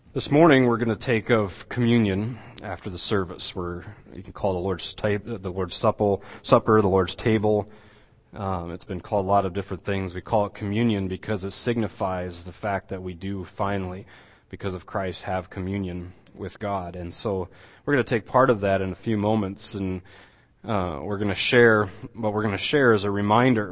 This morning we're going to take of communion after the service, where you can call the Lord's Supper, the Lord's table. It's been called a lot of different things. We call it communion because it signifies the fact that we do finally, because of Christ, have communion with God. And so we're going to take part of that in a few moments, and we're going to share. What we're going to share is a reminder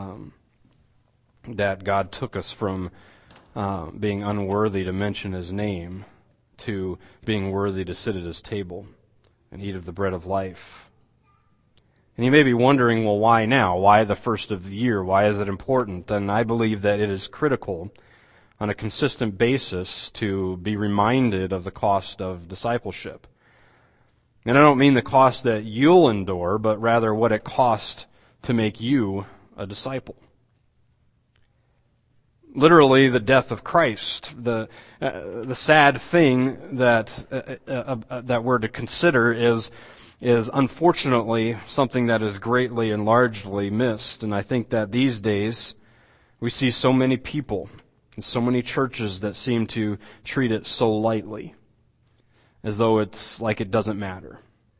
that God took us from being unworthy to mention His name to being worthy to sit at His table and eat of the bread of life. And you may be wondering, well, why now? Why the first of the year? Why is it important? And I believe that it is critical on a consistent basis to be reminded of the cost of discipleship. And I don't mean the cost that you'll endure, but rather what it costs to make you a disciple. Literally, the death of Christ. The sad thing that we're to consider is unfortunately something that is greatly and largely missed. And I think that these days we see so many people and so many churches that seem to treat it so lightly, as though it's like it doesn't matter.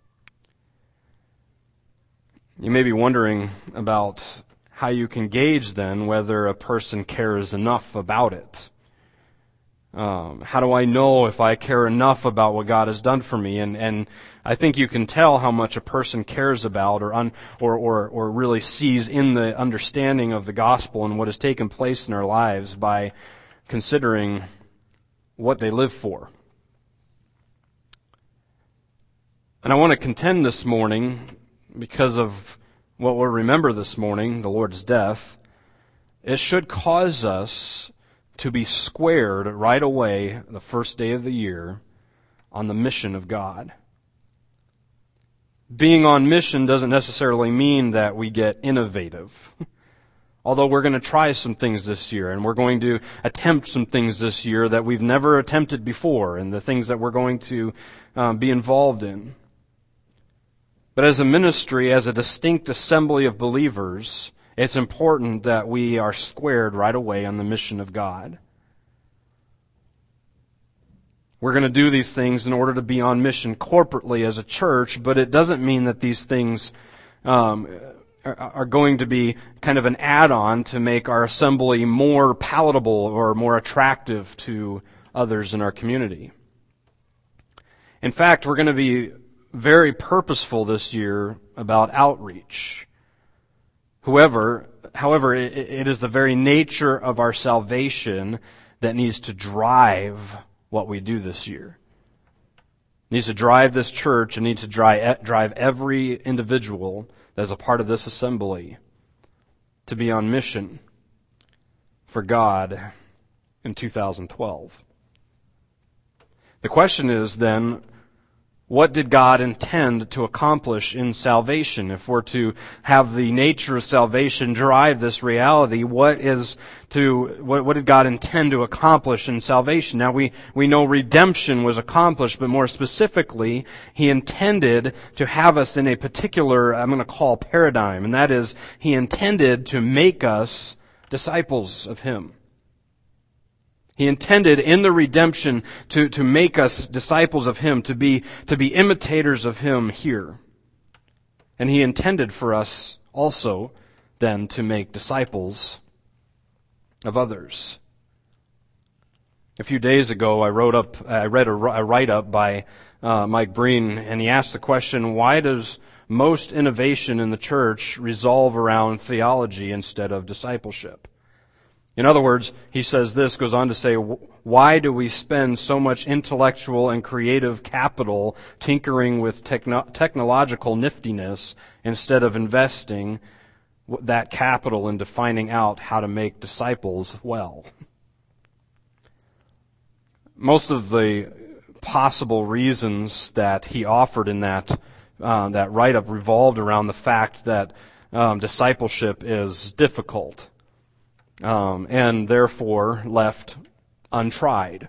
You may be wondering about how you can gauge then whether a person cares enough about it. How do I know if I care enough about what God has done for me? And I think you can tell how much a person cares about or really sees in the understanding of the gospel and what has taken place in their lives by considering what they live for. And I want to contend this morning, because of what we'll remember this morning, the Lord's death, it should cause us to be squared right away the first day of the year on the mission of God. Being on mission doesn't necessarily mean that we get innovative. Although we're going to try some things this year, and we're going to attempt some things this year that we've never attempted before, and the things that we're going to be involved in. But as a ministry, as a distinct assembly of believers, it's important that we are squared right away on the mission of God. We're going to do these things in order to be on mission corporately as a church, but it doesn't mean that these things are going to be kind of an add-on to make our assembly more palatable or more attractive to others in our community. In fact, we're going to be very purposeful this year about outreach. However, it is the very nature of our salvation that needs to drive what we do this year. It needs to drive this church and needs to drive every individual that is a part of this assembly to be on mission for God in 2012. The question is then, what did God intend to accomplish in salvation? If we're to have the nature of salvation drive this reality, what did God intend to accomplish in salvation? Now we know redemption was accomplished, but more specifically, He intended to have us in a particular, I'm going to call paradigm, and that is, He intended to make us disciples of Him. He intended in the redemption to make us disciples of Him, to be imitators of Him here. And He intended for us also then to make disciples of others. A few days ago, I read a write-up by Mike Breen, and he asked the question, why does most innovation in the church revolve around theology instead of discipleship? In other words, he says this, goes on to say, why do we spend so much intellectual and creative capital tinkering with technological niftiness instead of investing that capital into finding out how to make disciples well? Most of the possible reasons that he offered in that write-up revolved around the fact that discipleship is difficult. And therefore left untried.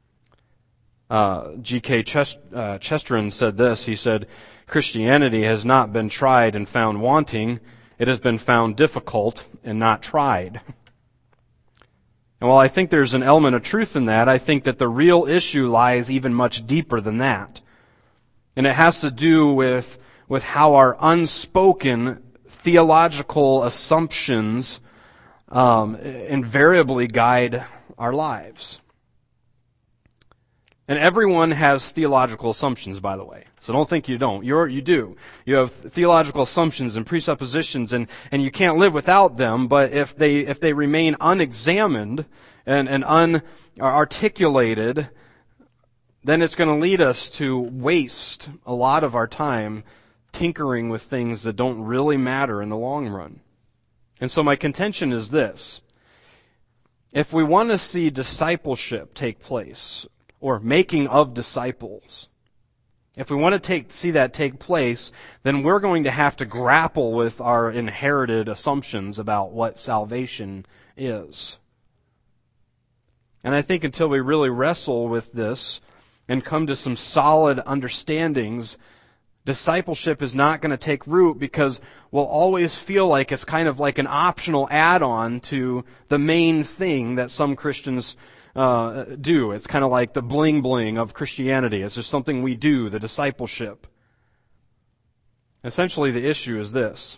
G.K. Chesterton said this. He said, Christianity has not been tried and found wanting. It has been found difficult and not tried. And while I think there's an element of truth in that, I think that the real issue lies even much deeper than that. And it has to do with how our unspoken theological assumptions invariably guide our lives. And everyone has theological assumptions, by the way. So don't think you don't. You do. You have theological assumptions and presuppositions, and you can't live without them, but if they remain unexamined and unarticulated, then it's going to lead us to waste a lot of our time tinkering with things that don't really matter in the long run. And so my contention is this. If we want to see discipleship take place, or making of disciples, if we want to see that take place, then we're going to have to grapple with our inherited assumptions about what salvation is. And I think until we really wrestle with this and come to some solid understandings, discipleship is not going to take root, because we'll always feel like it's kind of like an optional add-on to the main thing that some Christians do. It's kind of like the bling-bling of Christianity. It's just something we do, the discipleship. Essentially, the issue is this.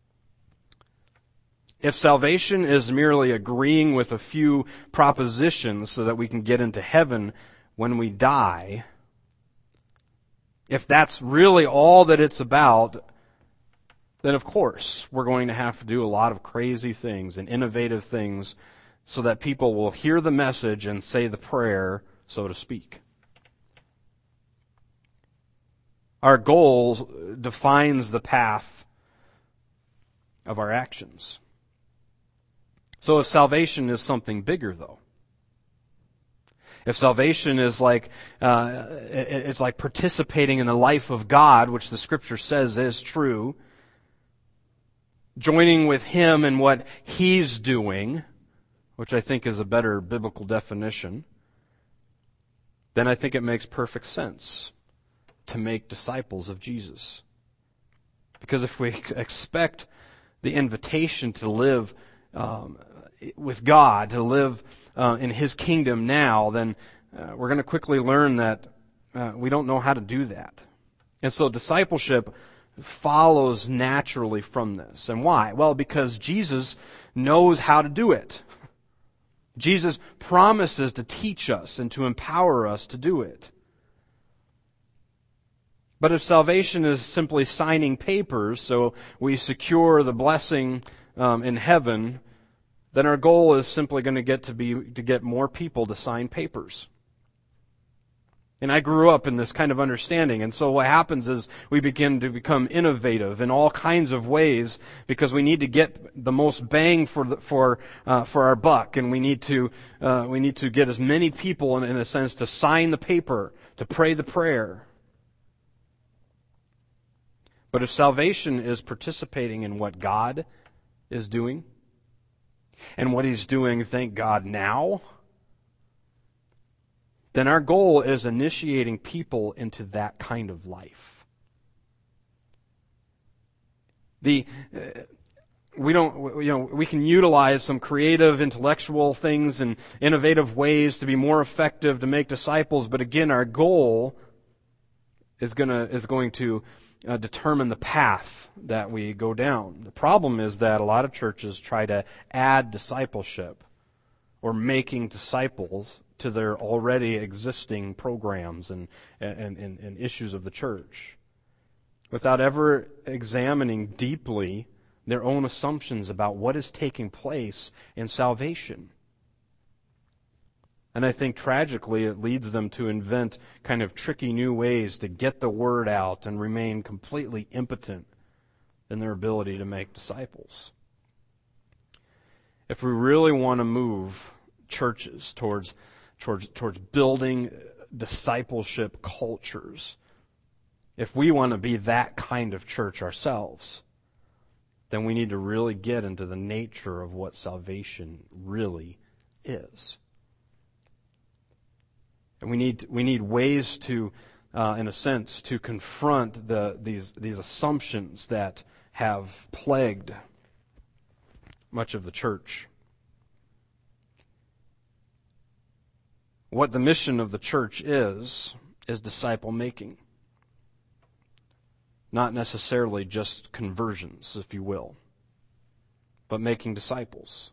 If salvation is merely agreeing with a few propositions so that we can get into heaven when we die, if that's really all that it's about, then of course we're going to have to do a lot of crazy things and innovative things so that people will hear the message and say the prayer, so to speak. Our goal defines the path of our actions. So if salvation is something bigger, though, if salvation is like it's like participating in the life of God, which the Scripture says is true, joining with Him in what He's doing, which I think is a better biblical definition, then I think it makes perfect sense to make disciples of Jesus. Because if we expect the invitation to live with God, to live in His kingdom now, then we're going to quickly learn that we don't know how to do that. And so discipleship follows naturally from this. And why? Well, because Jesus knows how to do it. Jesus promises to teach us and to empower us to do it. But if salvation is simply signing papers so we secure the blessing in heaven, then our goal is simply going to get more people to sign papers. And I grew up in this kind of understanding, and so what happens is we begin to become innovative in all kinds of ways because we need to get the most bang for our buck, and we need to get as many people in a sense to sign the paper, to pray the prayer. But if salvation is participating in what God is doing, and what He's doing, thank God, now, then our goal is initiating people into that kind of life. We can utilize some creative, intellectual things and innovative ways to be more effective to make disciples, but again, our goal is going to determine the path that we go down. The problem is that a lot of churches try to add discipleship or making disciples to their already existing programs and issues of the church, without ever examining deeply their own assumptions about what is taking place in salvation. And I think tragically it leads them to invent kind of tricky new ways to get the word out and remain completely impotent in their ability to make disciples. If we really want to move churches towards building discipleship cultures, if we want to be that kind of church ourselves, then we need to really get into the nature of what salvation really is. And we need ways to, in a sense, to confront these assumptions that have plagued much of the church. What the mission of the church is disciple making. Not necessarily just conversions, if you will, but making disciples.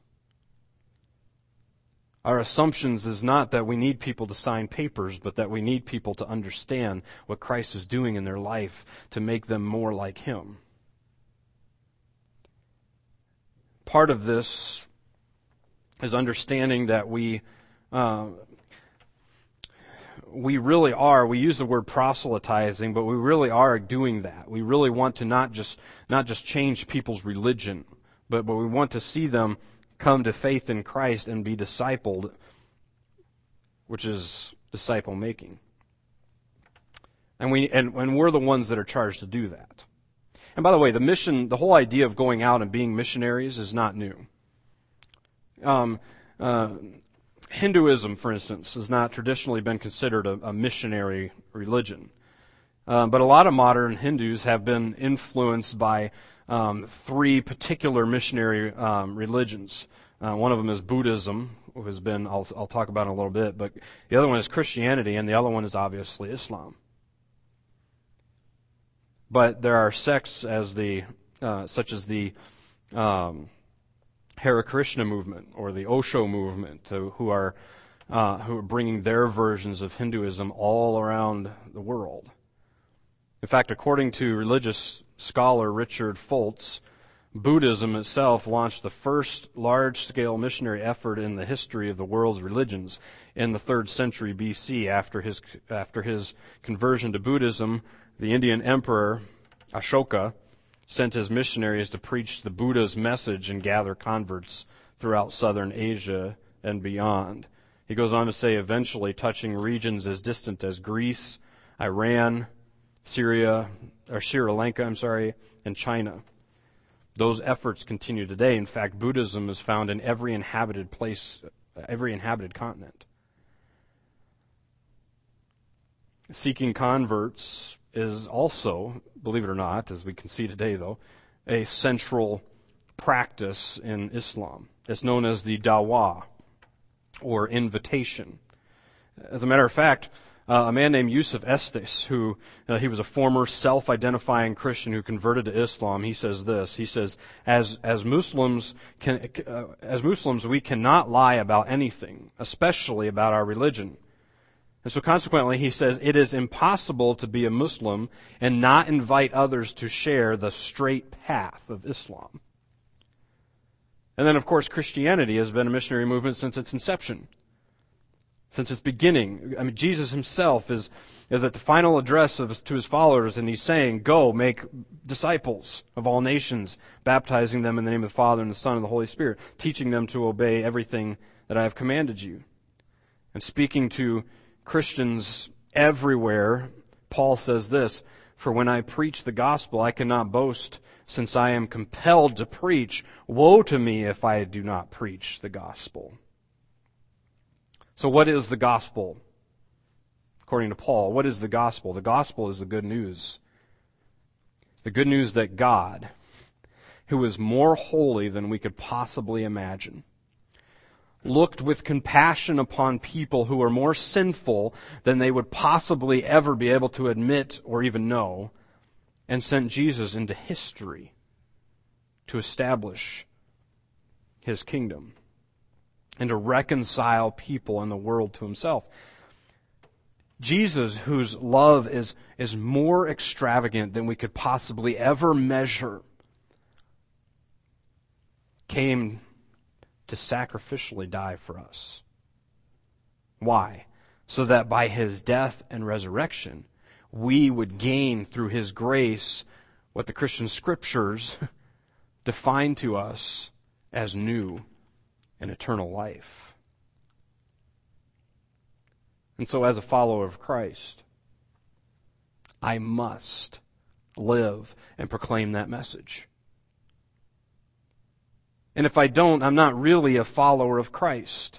Our assumptions is not that we need people to sign papers, but that we need people to understand what Christ is doing in their life to make them more like Him. Part of this is understanding that we really are, we use the word proselytizing, but we really are doing that. We really want to not just change people's religion, but we want to see them come to faith in Christ and be discipled, which is disciple making. And we're the ones that are charged to do that. And by the way, the whole idea of going out and being missionaries is not new. Hinduism, for instance, has not traditionally been considered a missionary religion. But a lot of modern Hindus have been influenced by three particular missionary religions. One of them is Buddhism, who has been, I'll talk about in a little bit, but the other one is Christianity, and the other one is obviously Islam. But there are sects such as the Hare Krishna movement or the Osho movement, who are bringing their versions of Hinduism all around the world. In fact, according to religious scholar Richard Foltz, Buddhism itself launched the first large-scale missionary effort in the history of the world's religions in the 3rd century BC. After his conversion to Buddhism, the Indian emperor Ashoka sent his missionaries to preach the Buddha's message and gather converts throughout southern Asia and beyond. He goes on to say, eventually touching regions as distant as Greece, Iran, Sri Lanka, and China. Those efforts continue today. In fact, Buddhism is found in every inhabited continent. Seeking converts is also, believe it or not, as we can see today though, a central practice in Islam. It's known as the dawah, or invitation. As a matter of fact, a man named Yusuf Estes, who he was a former self-identifying Christian who converted to Islam, he says this. He says, as Muslims we cannot lie about anything, especially about our religion. And so consequently, he says, it is impossible to be a Muslim and not invite others to share the straight path of Islam. And then, of course, Christianity has been a missionary movement since its inception, since its beginning. I mean, Jesus himself is at the final address to his followers, and he's saying, go, make disciples of all nations, baptizing them in the name of the Father and the Son and the Holy Spirit, teaching them to obey everything that I have commanded you. And speaking to Christians everywhere, Paul says this, for when I preach the gospel, I cannot boast, since I am compelled to preach. Woe to me if I do not preach the gospel. So what is the gospel? According to Paul, what is the gospel? The gospel is the good news. The good news that God, who is more holy than we could possibly imagine, looked with compassion upon people who are more sinful than they would possibly ever be able to admit or even know, and sent Jesus into history to establish his kingdom and to reconcile people in the world to himself. Jesus, whose love is more extravagant than we could possibly ever measure, came to sacrificially die for us. Why? So that by his death and resurrection, we would gain through his grace what the Christian scriptures define to us as new and eternal life. And so as a follower of Christ, I must live and proclaim that message. And if I don't, I'm not really a follower of Christ.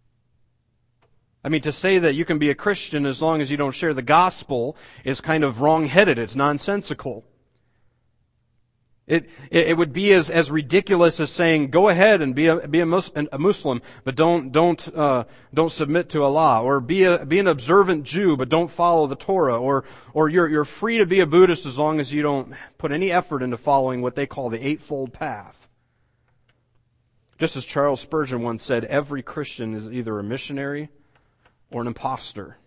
I mean, to say that you can be a Christian as long as you don't share the gospel is kind of wrong-headed. It's nonsensical. It would be as ridiculous as saying, go ahead and be a Muslim, but don't submit to Allah, or be an observant Jew, but don't follow the Torah, or you're free to be a Buddhist as long as you don't put any effort into following what they call the Eightfold Path. Just as Charles Spurgeon once said, every Christian is either a missionary or an imposter.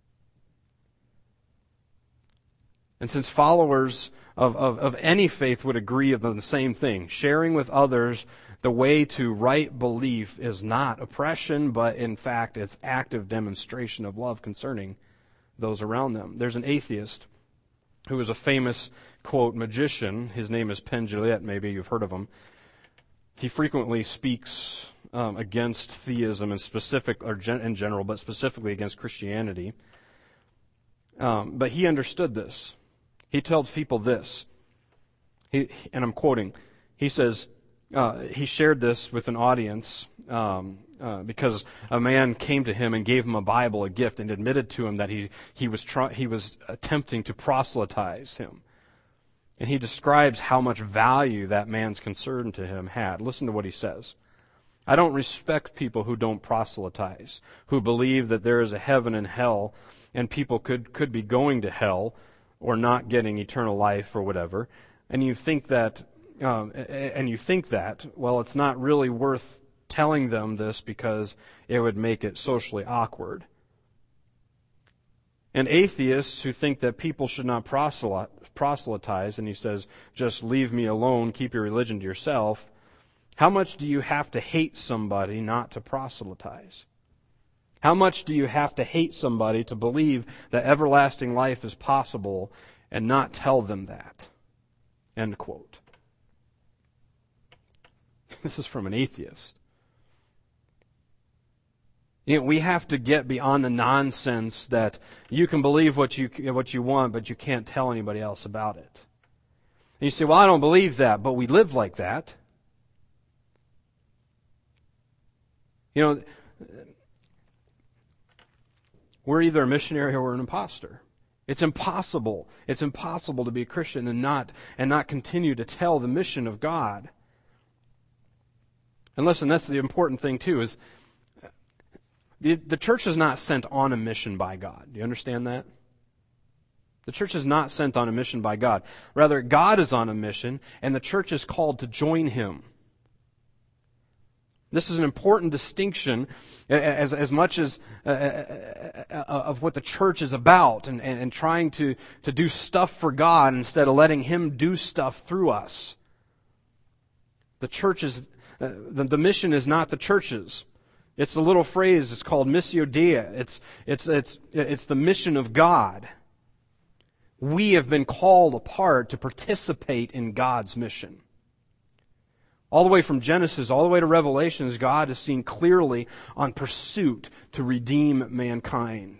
And since followers of any faith would agree on the same thing, sharing with others the way to right belief is not oppression, but in fact it's active demonstration of love concerning those around them. There's an atheist who is a famous, quote, magician. His name is Penn Jillette, maybe you've heard of him. He frequently speaks against theism in general, but specifically against Christianity. But he understood this. He told people this, and I'm quoting, he says, he shared this with an audience because a man came to him and gave him a Bible, a gift, and admitted to him that he was attempting to proselytize him. And he describes how much value that man's concern to him had. Listen to what he says. I don't respect people who don't proselytize, who believe that there is a heaven and hell, and people could be going to hell, or not getting eternal life or whatever, and you think that, well, it's not really worth telling them this because it would make it socially awkward. And atheists who think that people should not proselytize, and he says, just leave me alone, keep your religion to yourself, how much do you have to hate somebody not to proselytize? How much do you have to hate somebody to believe that everlasting life is possible and not tell them that? End quote. This is from an atheist. You know, we have to get beyond the nonsense that you can believe what you want, but you can't tell anybody else about it. And you say, well, I don't believe that, but we live like that. You know, we're either a missionary or we're an imposter. It's impossible. It's impossible to be a Christian and not continue to tell the mission of God. And listen, that's the important thing too, is the church is not sent on a mission by God. Do you understand that? The church is not sent on a mission by God. Rather, God is on a mission, and the church is called to join Him. This is an important distinction as much as of what the church is about and trying to do stuff for God instead of letting Him do stuff through us. The church is, the mission is not the church's. It's the little phrase, it's called Missio Dei. It's the mission of God. We have been called apart to participate in God's mission. All the way from Genesis, all the way to Revelations, God is seen clearly on pursuit to redeem mankind.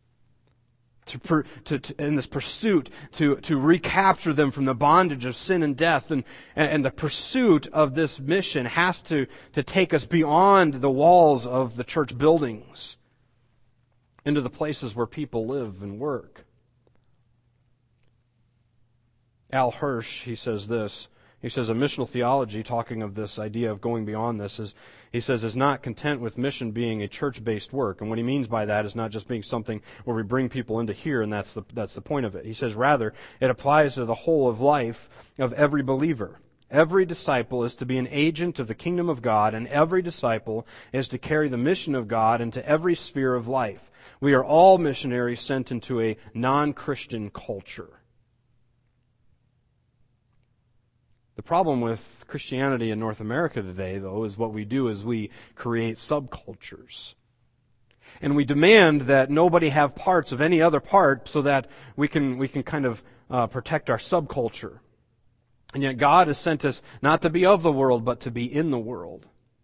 In this pursuit to recapture them from the bondage of sin and death. And the pursuit of this mission has to take us beyond the walls of the church buildings into the places where people live and work. Al Hirsch, he says this. He says a missional theology, talking of this idea of going beyond this, is not content with mission being a church-based work. And what he means by that is not just being something where we bring people into here, and that's the point of it. He says rather, it applies to the whole of life of every believer. Every disciple is to be an agent of the kingdom of God, and every disciple is to carry the mission of God into every sphere of life. We are all missionaries sent into a non-Christian culture. The problem with Christianity in North America today, though, is what we do is we create subcultures. And we demand that nobody have parts of any other part so that we can kind of protect our subculture. And yet God has sent us not to be of the world, but to be in the world.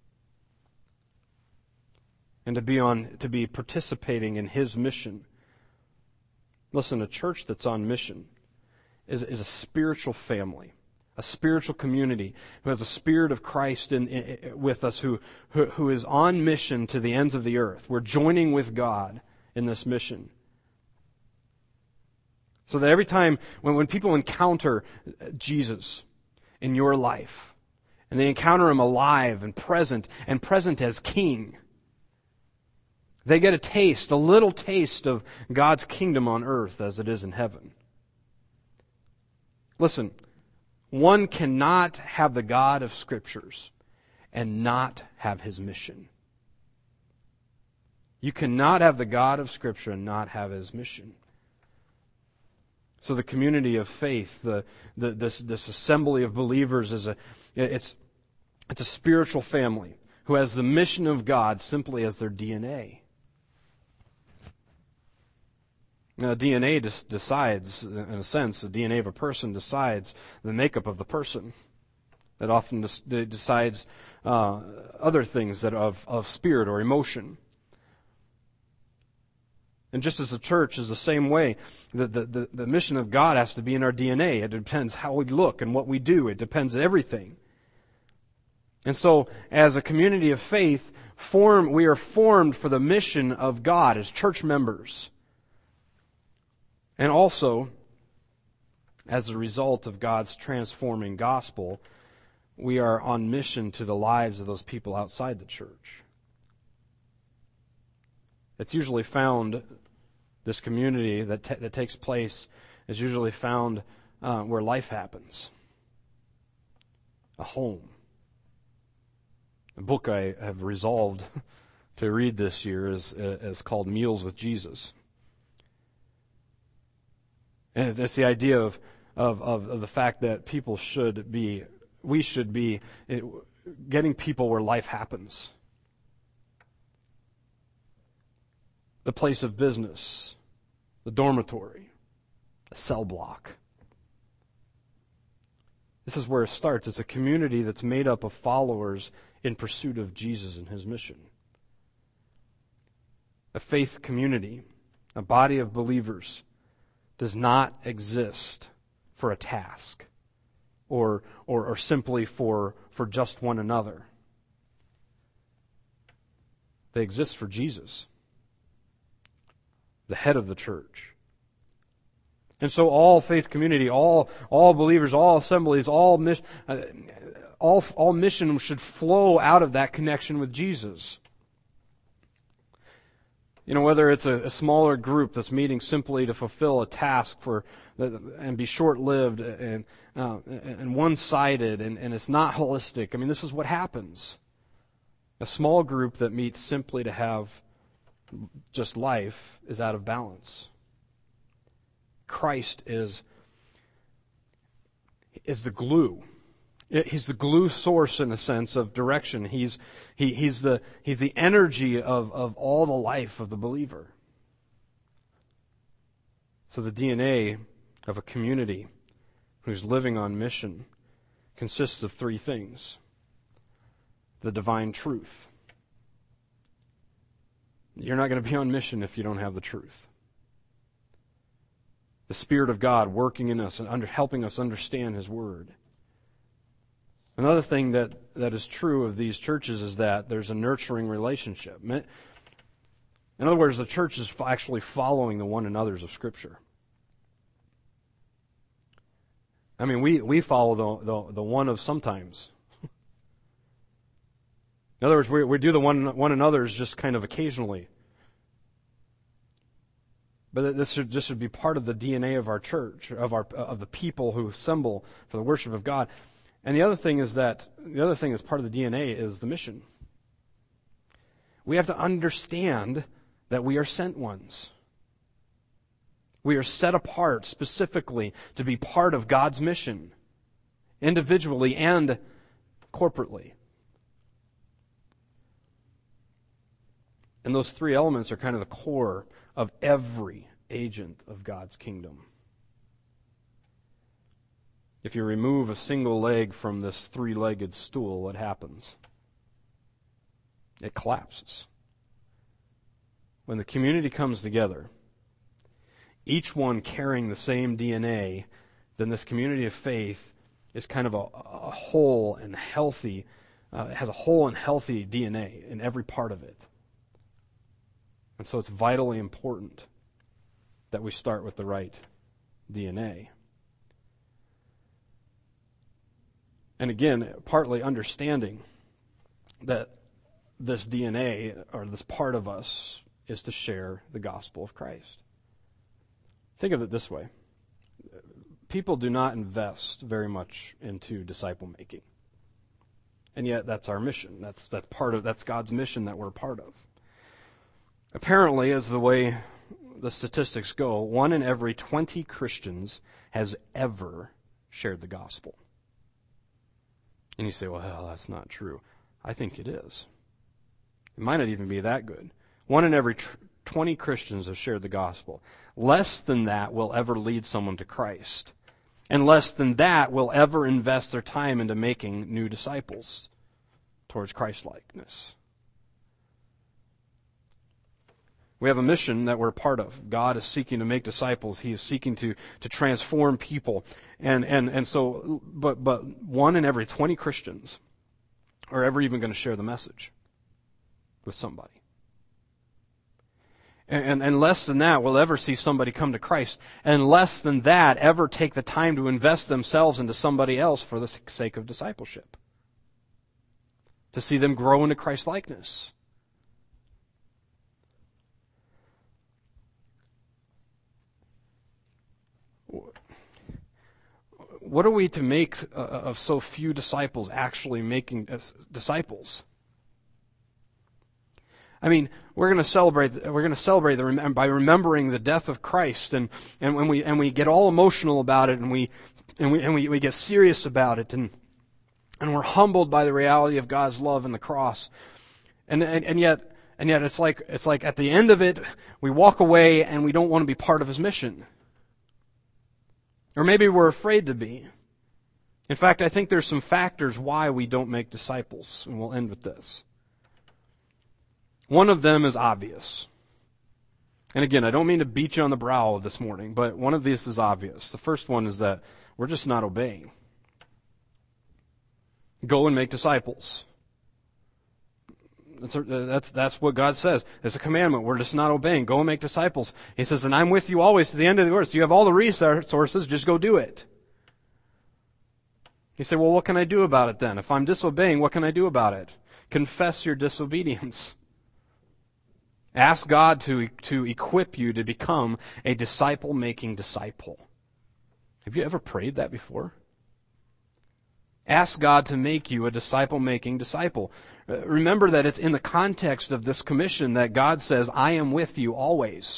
And to be participating in His mission. Listen, a church that's on mission is a spiritual family. A spiritual community who has the Spirit of Christ with us, who is on mission to the ends of the earth. We're joining with God in this mission. So that every time when people encounter Jesus in your life. And they encounter Him alive and present as King. They get a little taste of God's kingdom on earth as it is in heaven. Listen, one cannot have the God of Scriptures and not have His mission. You cannot have the God of Scripture and not have His mission. So the community of faith, this assembly of believers, it's a spiritual family who has the mission of God simply as their DNA. Now, DNA decides, in a sense, the DNA of a person decides the makeup of the person. It often decides other things that of spirit or emotion. And just as the church is the same way, the mission of God has to be in our DNA. It depends how we look and what we do. It depends on everything. And so, as a community of faith, we are formed for the mission of God as church members. And also, as a result of God's transforming gospel, we are on mission to the lives of those people outside the church. It's usually found, this community that takes place is usually found where life happens. A home. The book I have resolved to read this year is called Meals with Jesus. And it's the idea of the fact that we should be getting people where life happens. The place of business, the dormitory, a cell block. This is where it starts. It's a community that's made up of followers in pursuit of Jesus and His mission. A faith community, a body of believers, does not exist for a task or simply for just one another. They exist for Jesus, the head of the church. And so all faith community, all believers, all assemblies, all mission should flow out of that connection with Jesus. Whether it's a smaller group that's meeting simply to fulfill a task and be short-lived and one-sided and it's not holistic. This is what happens. A small group that meets simply to have just life is out of balance. Christ is the glue. He's the glue source in a sense of direction. He's the energy of all the life of the believer. So the DNA of a community who's living on mission consists of three things. The divine truth. You're not going to be on mission if you don't have the truth. The Spirit of God working in us and helping us understand His Word. Another thing that is true of these churches is that there's a nurturing relationship. In other words, the church is actually following the one another's of Scripture. We follow the one of sometimes. In other words, we do the one another's just kind of occasionally. But this should be part of the DNA of our church, of the people who assemble for the worship of God. And the other thing that's part of the DNA is the mission. We have to understand that we are sent ones. We are set apart specifically to be part of God's mission, individually and corporately. And those three elements are kind of the core of every agent of God's kingdom. If you remove a single leg from this three-legged stool, what happens? It collapses. When the community comes together, each one carrying the same DNA, then this community of faith is kind of a whole and healthy, has a whole and healthy DNA in every part of it. And so it's vitally important that we start with the right DNA. And again, partly understanding that this DNA, or this part of us, is to share the gospel of Christ. Think of it this way. People do not invest very much into disciple making. And yet that's our mission. That's God's mission that we're a part of. Apparently, as the way the statistics go, 1 in every 20 Christians has ever shared the gospel. And you say, well, hell, that's not true. I think it is. It might not even be that good. 1 in every 20 Christians have shared the gospel. Less than that will ever lead someone to Christ. And less than that will ever invest their time into making new disciples towards Christ-likeness. We have a mission that we're a part of. God is seeking to make disciples. He is seeking to transform people. And so, but 1 in every 20 Christians are ever even going to share the message with somebody. And less than that will ever see somebody come to Christ. And less than that ever take the time to invest themselves into somebody else for the sake of discipleship. To see them grow into Christ-likeness. What are we to make of so few disciples actually making disciples? I mean, we're going to celebrate by remembering the death of Christ, and when we get all emotional about it, and we get serious about it, and we're humbled by the reality of God's love and the cross, and yet it's like at the end of it, we walk away and we don't want to be part of His mission. Or maybe we're afraid to be. In fact, I think there's some factors why we don't make disciples, and we'll end with this. One of them is obvious. And again, I don't mean to beat you on the brow this morning, but one of these is obvious. The first one is that we're just not obeying. Go and make disciples. That's what God says. It's a commandment. We're just not obeying. Go and make disciples. He says, and I'm with you always to the end of the earth. So you have all the resources. Just go do it. You say, well, what can I do about it then? If I'm disobeying, what can I do about it? Confess your disobedience. Ask God to equip you to become a disciple-making disciple. Have you ever prayed that before? Ask God to make you a disciple-making disciple. Remember that it's in the context of this commission that God says, I am with you always.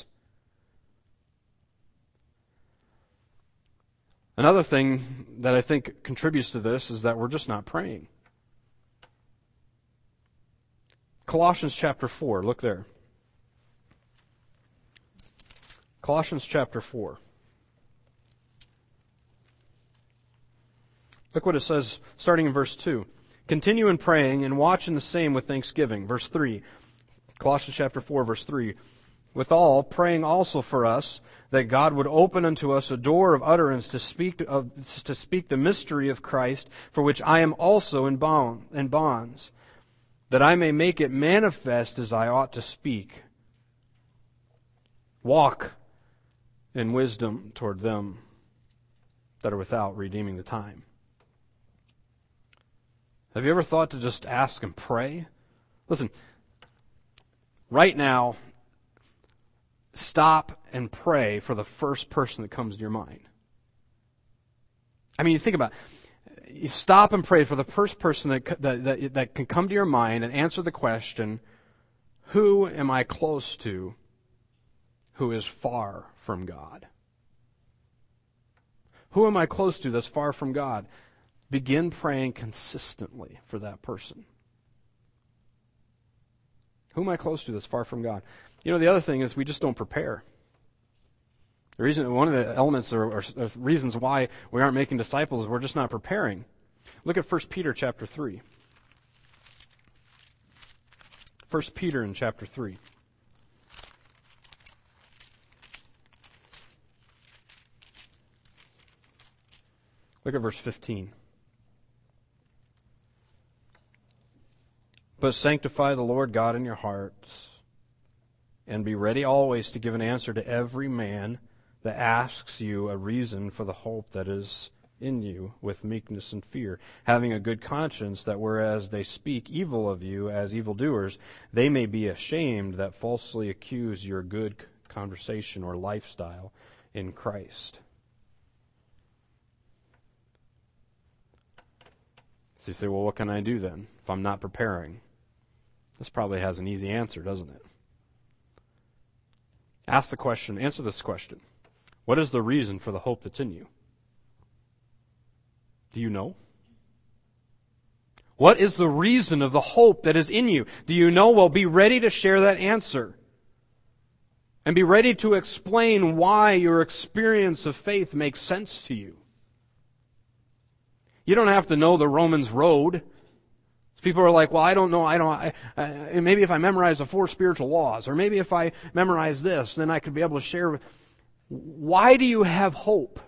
Another thing that I think contributes to this is that we're just not praying. Colossians chapter 4, look there. Colossians chapter 4. Look what it says, starting in verse 2. Continue in praying and watch in the same with thanksgiving. Verse 3. Colossians chapter 4, verse 3. Withal, praying also for us, that God would open unto us a door of utterance to speak the mystery of Christ, for which I am also in bonds, that I may make it manifest as I ought to speak. Walk in wisdom toward them that are without, redeeming the time. Have you ever thought to just ask and pray? Listen, right now, stop and pray for the first person that comes to your mind. I mean, you think about it. You stop and pray for the first person that can come to your mind and answer the question, who am I close to who is far from God? Who am I close to that's far from God? Begin praying consistently for that person. Who am I close to that's far from God? You know, the other thing is we just don't prepare. One of the elements or reasons why we aren't making disciples is we're just not preparing. Look at 1 Peter chapter 3. 1 Peter in chapter 3. Look at verse 15. But sanctify the Lord God in your hearts, and be ready always to give an answer to every man that asks you a reason for the hope that is in you with meekness and fear, having a good conscience, that whereas they speak evil of you as evildoers, they may be ashamed that falsely accuse your good conversation or lifestyle in Christ. So you say, well, what can I do then if I'm not preparing? This probably has an easy answer, doesn't it? Answer this question. What is the reason for the hope that's in you? Do you know? What is the reason of the hope that is in you? Do you know? Well, be ready to share that answer. And be ready to explain why your experience of faith makes sense to you. You don't have to know the Romans road. People are like, well, I don't know, maybe if I memorize the 4 spiritual laws, or maybe if I memorize this, then I could be able to share. Why do you have hope?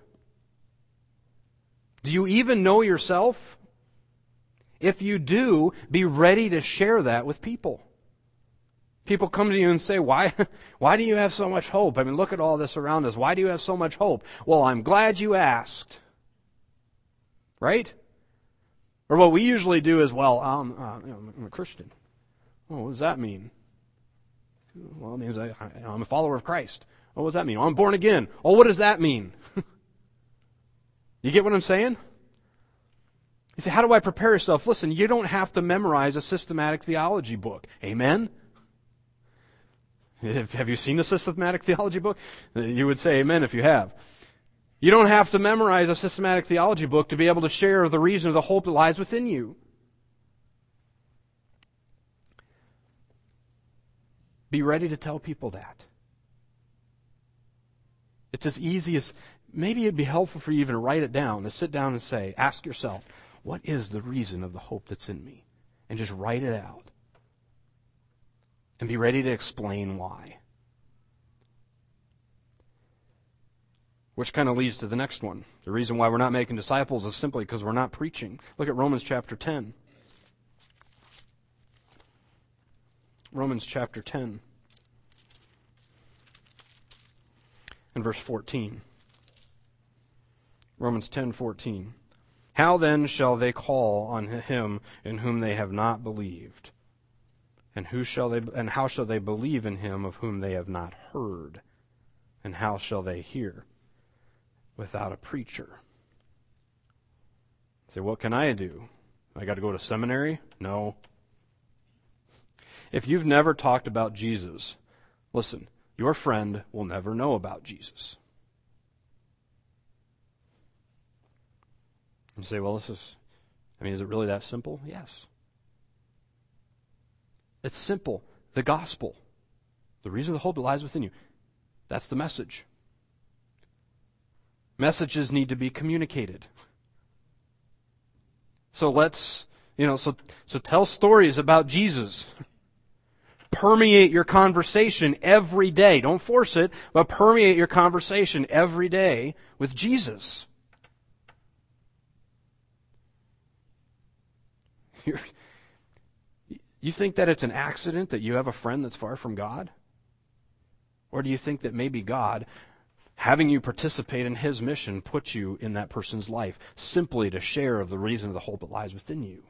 Do you even know yourself? If you do, be ready to share that with people. People come to you and say, why do you have so much hope? I mean, look at all this around us. Why do you have so much hope? Well, I'm glad you asked. Right? Or what we usually do is, well, I'm a Christian. Oh, what does that mean? Well, it means I'm a follower of Christ. Oh, what does that mean? Oh, I'm born again. Oh, what does that mean? You get what I'm saying? You say, how do I prepare yourself? Listen, you don't have to memorize a systematic theology book. Amen? Have you seen a systematic theology book? You would say amen if you have. You don't have to memorize a systematic theology book to be able to share the reason of the hope that lies within you. Be ready to tell people that. It's as easy as, maybe it'd be helpful for you even to write it down, to sit down and say, ask yourself, what is the reason of the hope that's in me? And just write it out. And be ready to explain why. Which kind of leads to the next one. The reason why we're not making disciples is simply because we're not preaching. Look at Romans chapter 10. Romans chapter 10 and verse 14. Romans 10:14. How then shall they call on him in whom they have not believed? And how shall they believe in him of whom they have not heard? And how shall they hear without a preacher? Say, what can I do? I got to go to seminary? No. If you've never talked about Jesus, listen, your friend will never know about Jesus. You say, well, is it really that simple? Yes. It's simple. The gospel. The reason of the hope that lies within you. That's the message. Messages need to be communicated. So so tell stories about Jesus. Permeate your conversation every day. Don't force it, but permeate your conversation every day with Jesus. You think that it's an accident that you have a friend that's far from God? Or do you think that maybe God, having you participate in His mission, put you in that person's life simply to share of the reason of the hope that lies within you?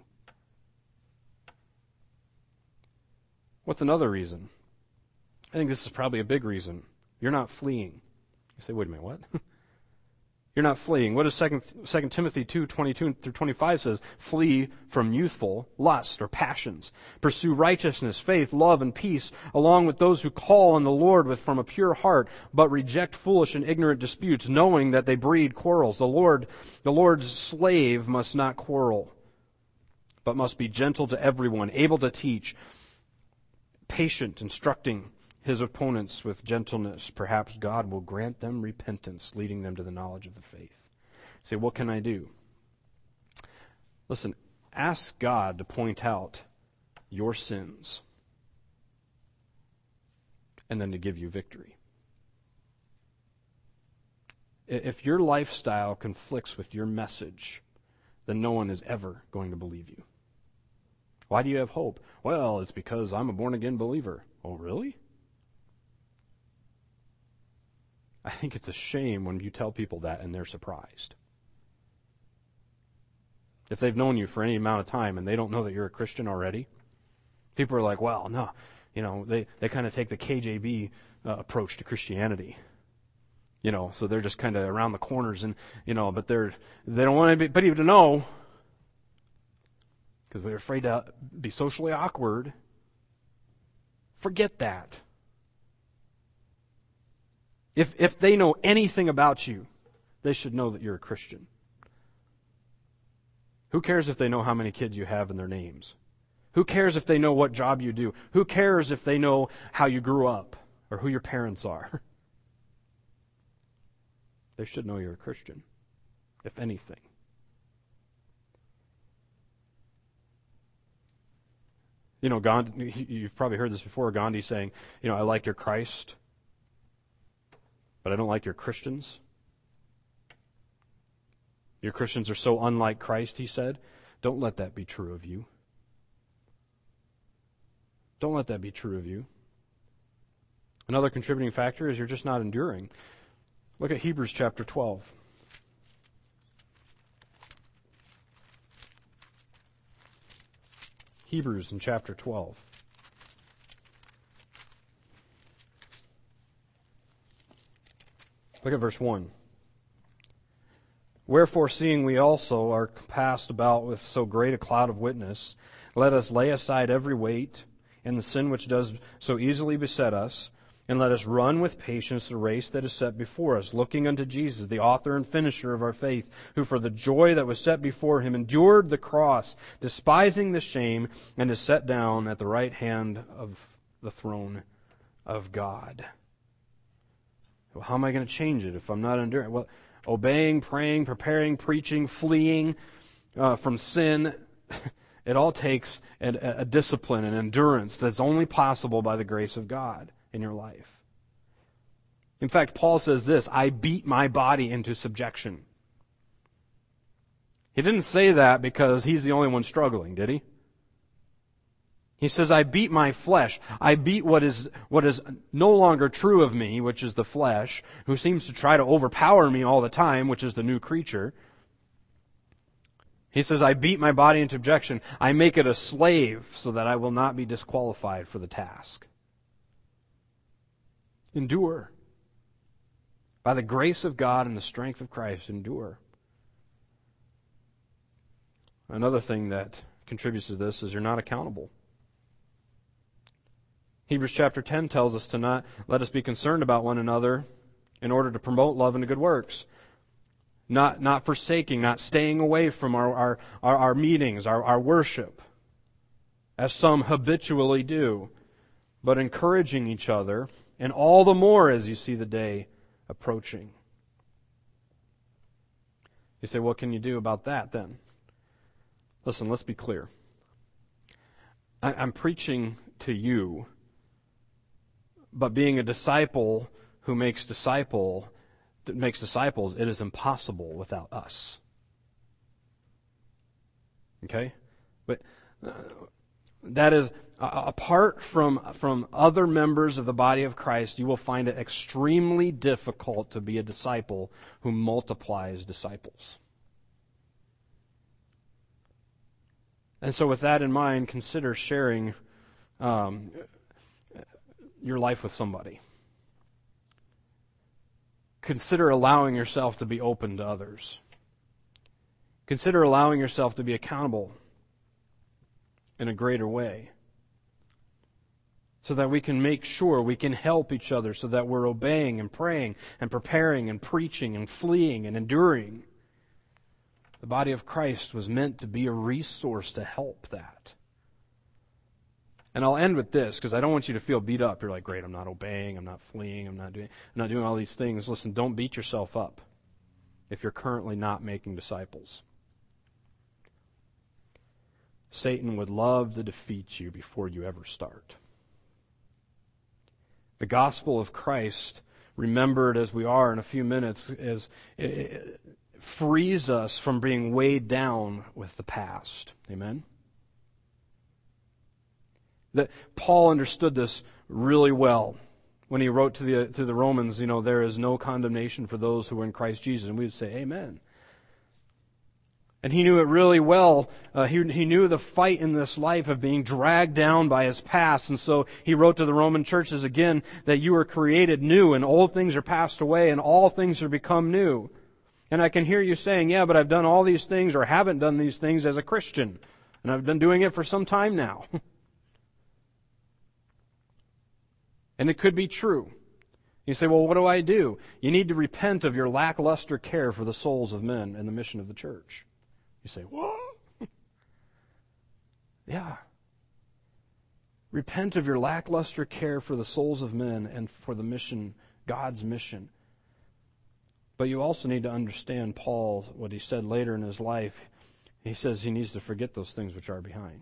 What's another reason? I think this is probably a big reason. You're not fleeing. You say, wait a minute, what? You're not fleeing. What does 2 Timothy 2:22-25 says? Flee from youthful lust or passions. Pursue righteousness, faith, love, and peace, along with those who call on the Lord from a pure heart, but reject foolish and ignorant disputes, knowing that they breed quarrels. The Lord's slave must not quarrel, but must be gentle to everyone, able to teach, patient, instructing his opponents with gentleness. Perhaps God will grant them repentance, leading them to the knowledge of the faith. Say, what can I do? Listen, ask God to point out your sins and then to give you victory. If your lifestyle conflicts with your message, then no one is ever going to believe you. Why do you have hope? Well, it's because I'm a born-again believer. Oh, really? I think it's a shame when you tell people that and they're surprised. If they've known you for any amount of time and they don't know that you're a Christian already, people are like, well, no, they kind of take the KJV approach to Christianity. So they're just kind of around the corners and, but they don't want anybody to know because they're afraid to be socially awkward. Forget that. If they know anything about you, they should know that you're a Christian. Who cares if they know how many kids you have and their names? Who cares if they know what job you do? Who cares if they know how you grew up or who your parents are? They should know you're a Christian, if anything. Gandhi, you've probably heard this before, Gandhi saying, I like your Christ, but I don't like your Christians. Your Christians are so unlike Christ, he said. Don't let that be true of you. Don't let that be true of you. Another contributing factor is you're just not enduring. Look at Hebrews chapter 12. Hebrews in chapter 12. Look at verse 1. Wherefore, seeing we also are compassed about with so great a cloud of witness, let us lay aside every weight and the sin which does so easily beset us, and let us run with patience the race that is set before us, looking unto Jesus, the author and finisher of our faith, who for the joy that was set before him endured the cross, despising the shame, and is set down at the right hand of the throne of God. Well, how am I going to change it if I'm not enduring? Well, obeying, praying, preparing, preaching, fleeing from sin, it all takes a discipline and endurance that's only possible by the grace of God in your life. In fact, Paul says this, I beat my body into subjection. He didn't say that because he's the only one struggling, did he? He says, I beat my flesh. I beat what is no longer true of me, which is the flesh, who seems to try to overpower me all the time, which is the new creature. He says, I beat my body into subjection. I make it a slave so that I will not be disqualified for the task. Endure. By the grace of God and the strength of Christ, endure. Another thing that contributes to this is you're not accountable. Hebrews chapter 10 tells us to not let us be concerned about one another in order to promote love and good works. Not forsaking, not staying away from our meetings, our worship, as some habitually do, but encouraging each other, and all the more as you see the day approaching. You say, what can you do about that then? Listen, let's be clear. I'm preaching to you, but being a disciple who makes disciples, it is impossible without us. Okay? But that is, apart from other members of the body of Christ, you will find it extremely difficult to be a disciple who multiplies disciples. And so with that in mind, consider sharing your life with somebody. Consider allowing yourself to be open to others. Consider allowing yourself to be accountable in a greater way, so that we can make sure we can help each other, so that we're obeying and praying and preparing and preaching and fleeing and enduring. The body of Christ was meant to be a resource to help that. And I'll end with this, because I don't want you to feel beat up. You're like, great, I'm not obeying, I'm not fleeing, I'm not doing all these things. Listen, don't beat yourself up if you're currently not making disciples. Satan would love to defeat you before you ever start. The gospel of Christ, remembered as we are in a few minutes, it frees us from being weighed down with the past. Amen? That Paul understood this really well when he wrote to the Romans, there is no condemnation for those who are in Christ Jesus. And we would say, amen. And he knew it really well. He knew the fight in this life of being dragged down by his past. And so he wrote to the Roman churches again that you are created new and old things are passed away and all things are become new. And I can hear you saying, yeah, but I've done all these things or haven't done these things as a Christian. And I've been doing it for some time now. And it could be true. You say, well, what do I do? You need to repent of your lackluster care for the souls of men and the mission of the church. You say, what? Yeah. Repent of your lackluster care for the souls of men and for the mission, God's mission. But you also need to understand Paul, what he said later in his life. He says he needs to forget those things which are behind.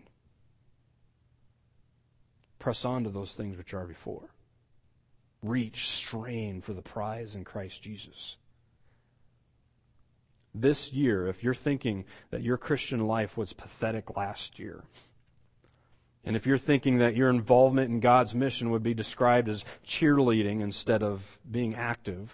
Press on to those things which are before. Reach, strain for the prize in Christ Jesus. This year, if you're thinking that your Christian life was pathetic last year, and if you're thinking that your involvement in God's mission would be described as cheerleading instead of being active,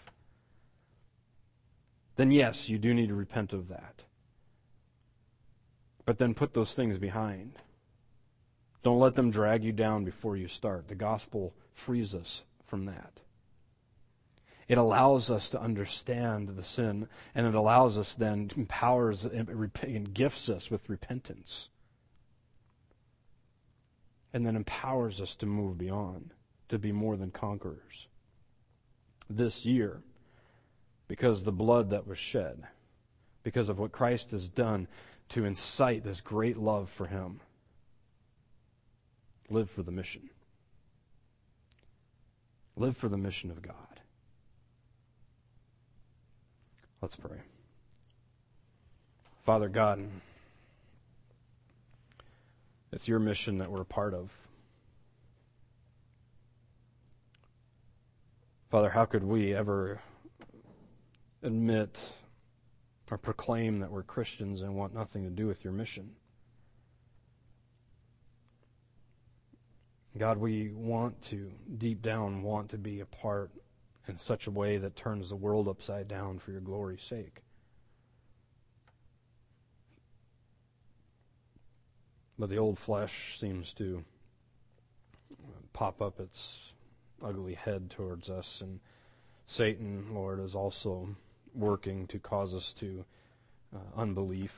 then yes, you do need to repent of that. But then put those things behind. Don't let them drag you down before you start. The gospel frees us from that. It allows us to understand the sin, and it allows us then, empowers and gifts us with repentance. And then empowers us to move beyond, to be more than conquerors. This year, because of the blood that was shed, because of what Christ has done to incite this great love for Him, live for the mission. Live for the mission of God. Let's pray. Father God, it's your mission that we're a part of. Father, how could we ever admit or proclaim that we're Christians and want nothing to do with your mission? God, we deep down want to be a part in such a way that turns the world upside down for your glory's sake. But the old flesh seems to pop up its ugly head towards us, and Satan, Lord, is also working to cause us to unbelief.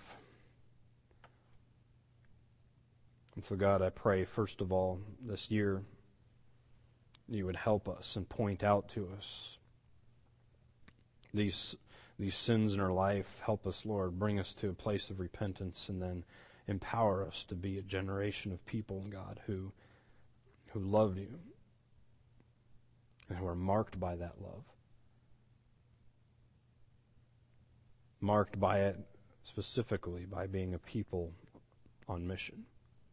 And so, God, I pray, first of all, this year, you would help us and point out to us these sins in our life. Help us, Lord, bring us to a place of repentance, and then empower us to be a generation of people, God, who love you and who are marked by that love. Marked by it specifically by being a people on mission.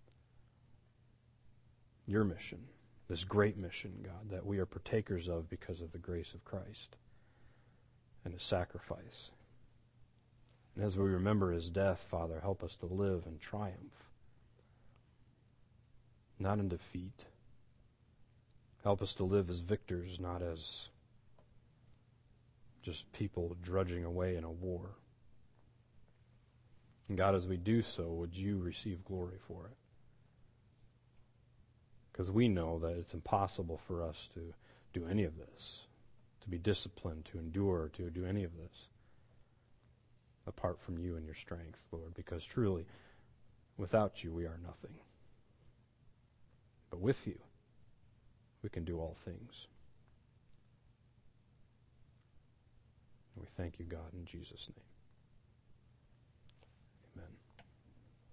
Your mission. This great mission, God, that we are partakers of because of the grace of Christ and His sacrifice. And as we remember His death, Father, help us to live in triumph, not in defeat. Help us to live as victors, not as just people drudging away in a war. And God, as we do so, would you receive glory for it? Because we know that it's impossible for us to do any of this, to be disciplined, to endure, to do any of this, apart from you and your strength, Lord, because truly, without you, we are nothing. But with you, we can do all things. We thank you, God, in Jesus' name.